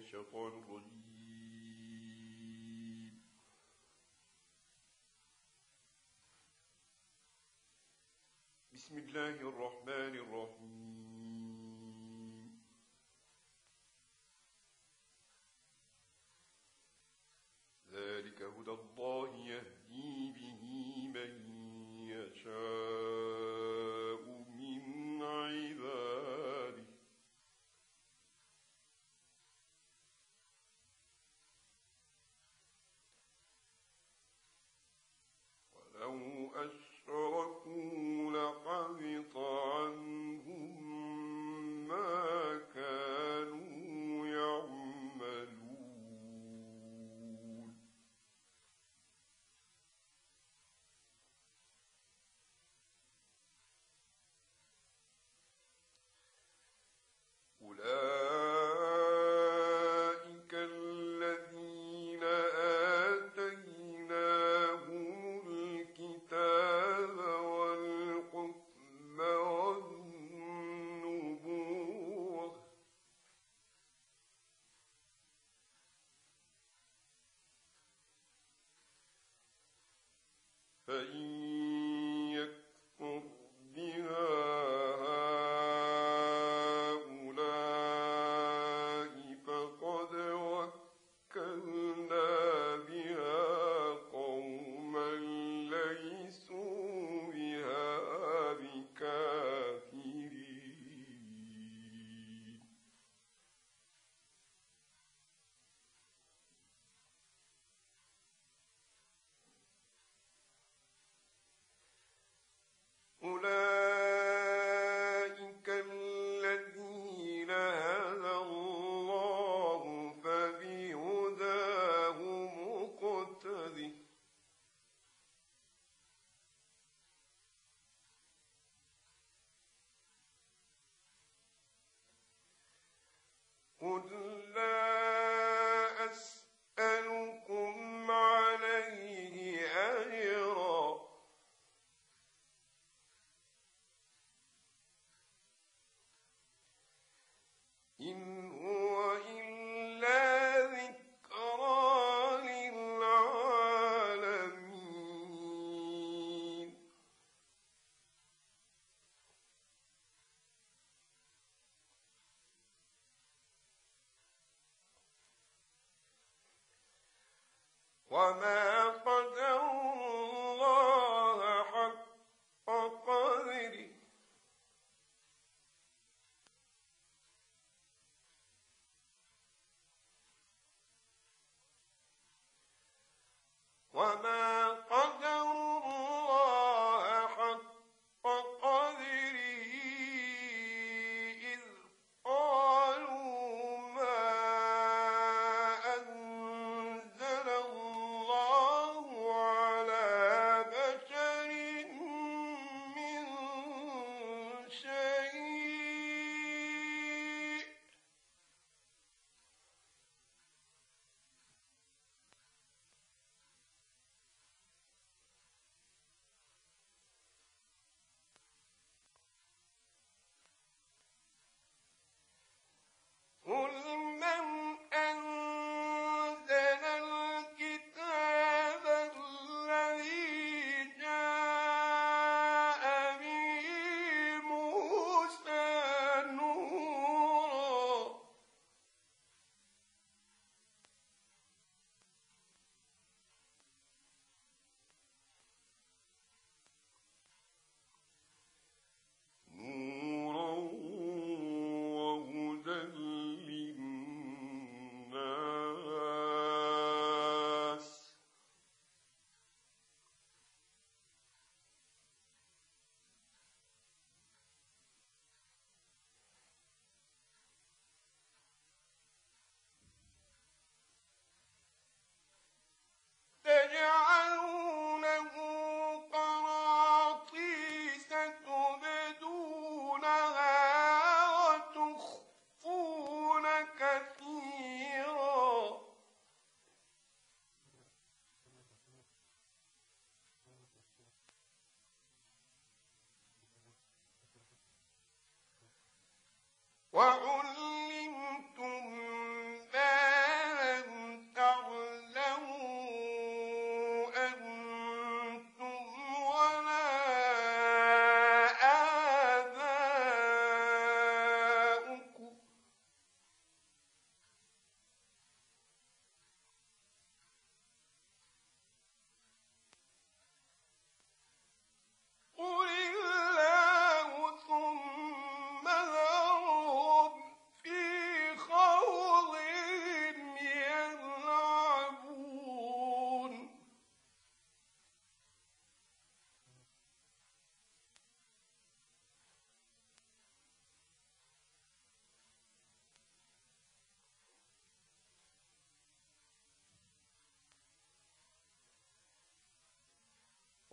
الشيطان الرجيم. بسم الله الرحمن الرحيم. ذلك هدى الله يهدي به من يشاء من عباده ولو أشركوا لحبط عنهم ما كانوا يعملون. أولئك الذين آتيناهم الكتاب والحكم والنبوة فإن يكفر بها هؤلاء فقد وكلنا بها قوما ليسوا بها بكافرين. أولئك الذين هدى الله فبهداه مقتده قل لا أسألكم عليه أجرا إن هو إلا ذكرى للعالمين. وما قدروا الله حق قدره وما قدروا الله حق قدره إذ قالوا ما أنزل الله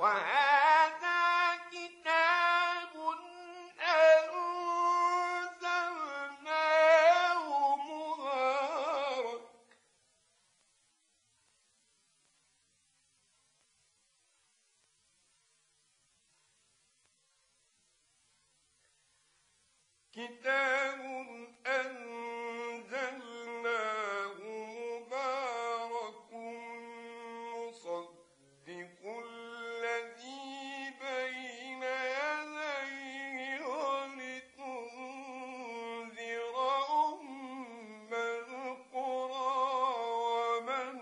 وهذا كتاب أنزلناه مبارك كتاب أنزلناه مبارك مصدق الذي بين يديه ولتنذر أم القرى ومن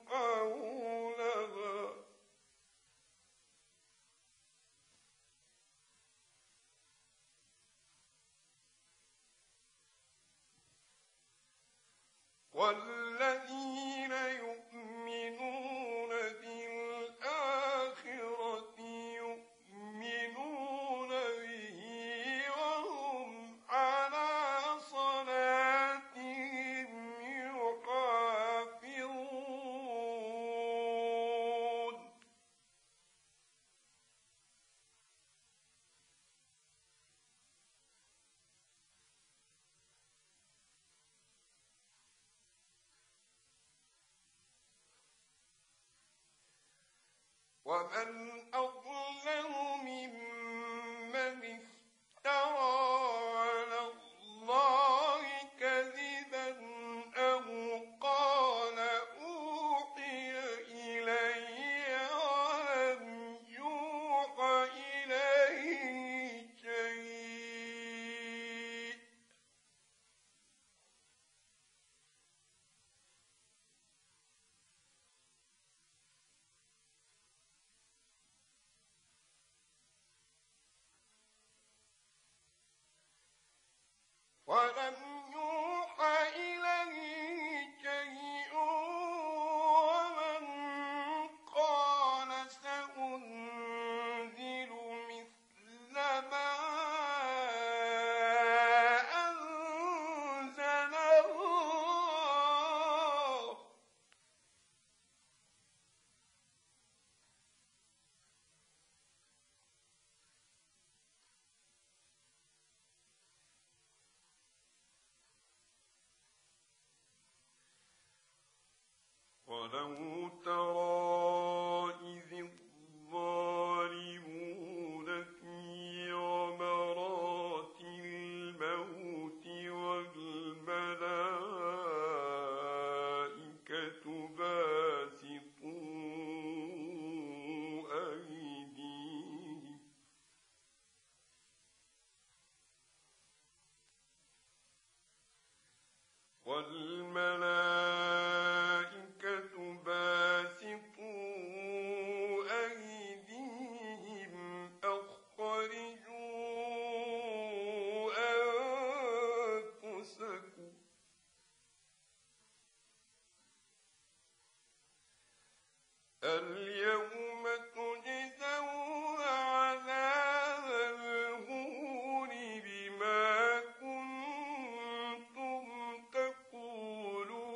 حولها والذين يؤمنون بالآخرة يؤمنون به وهم على صلاتهم يحافظون ومن أظلم ممن افترى على الله كذبا أو قال أوحي إلي ولم يوحى إليه شيء ولم يوحى إليه شيء ومن قال سأنزل مثل ما أنزل الله ولو ترى إذ الظالمون في غمرات الموت والملائكة باسطوا أيديهم أخرجوا أنفسكم اليوم تجزون عذاب الهون بما كنتم تقولون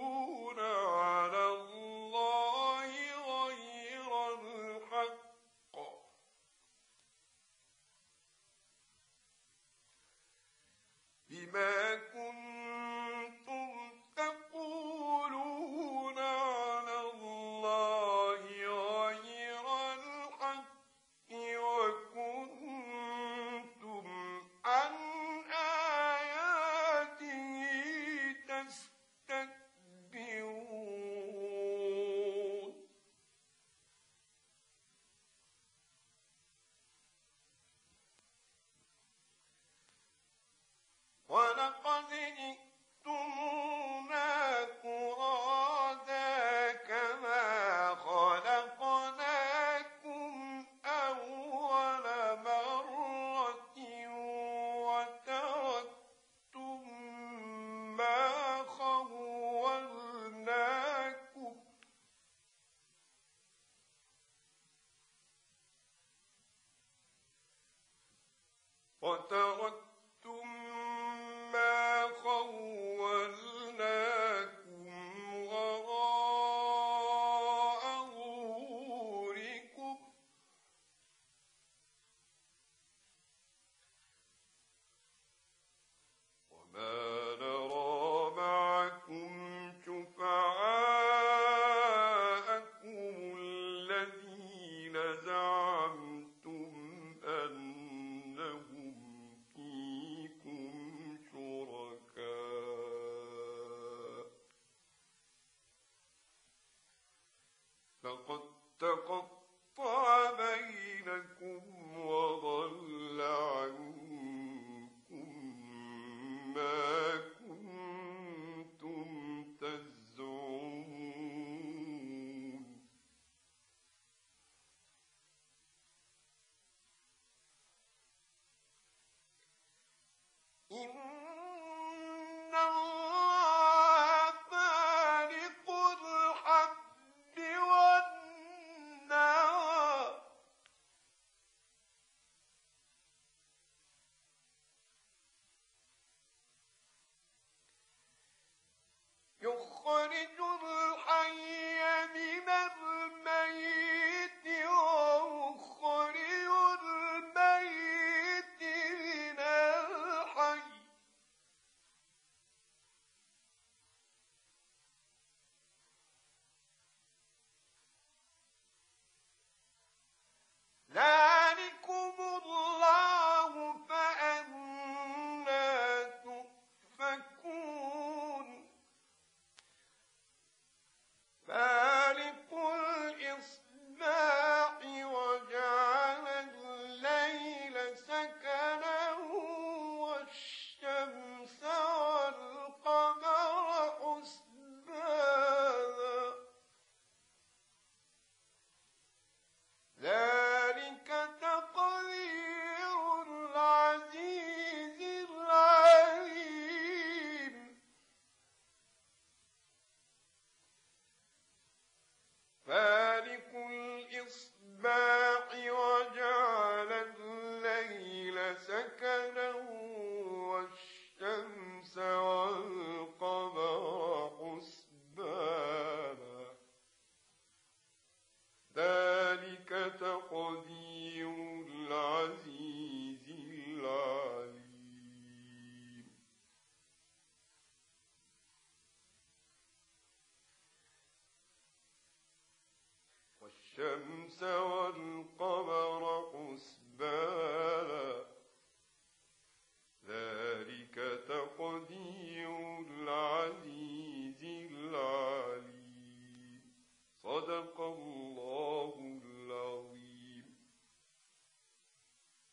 سكنا والشمس والقمر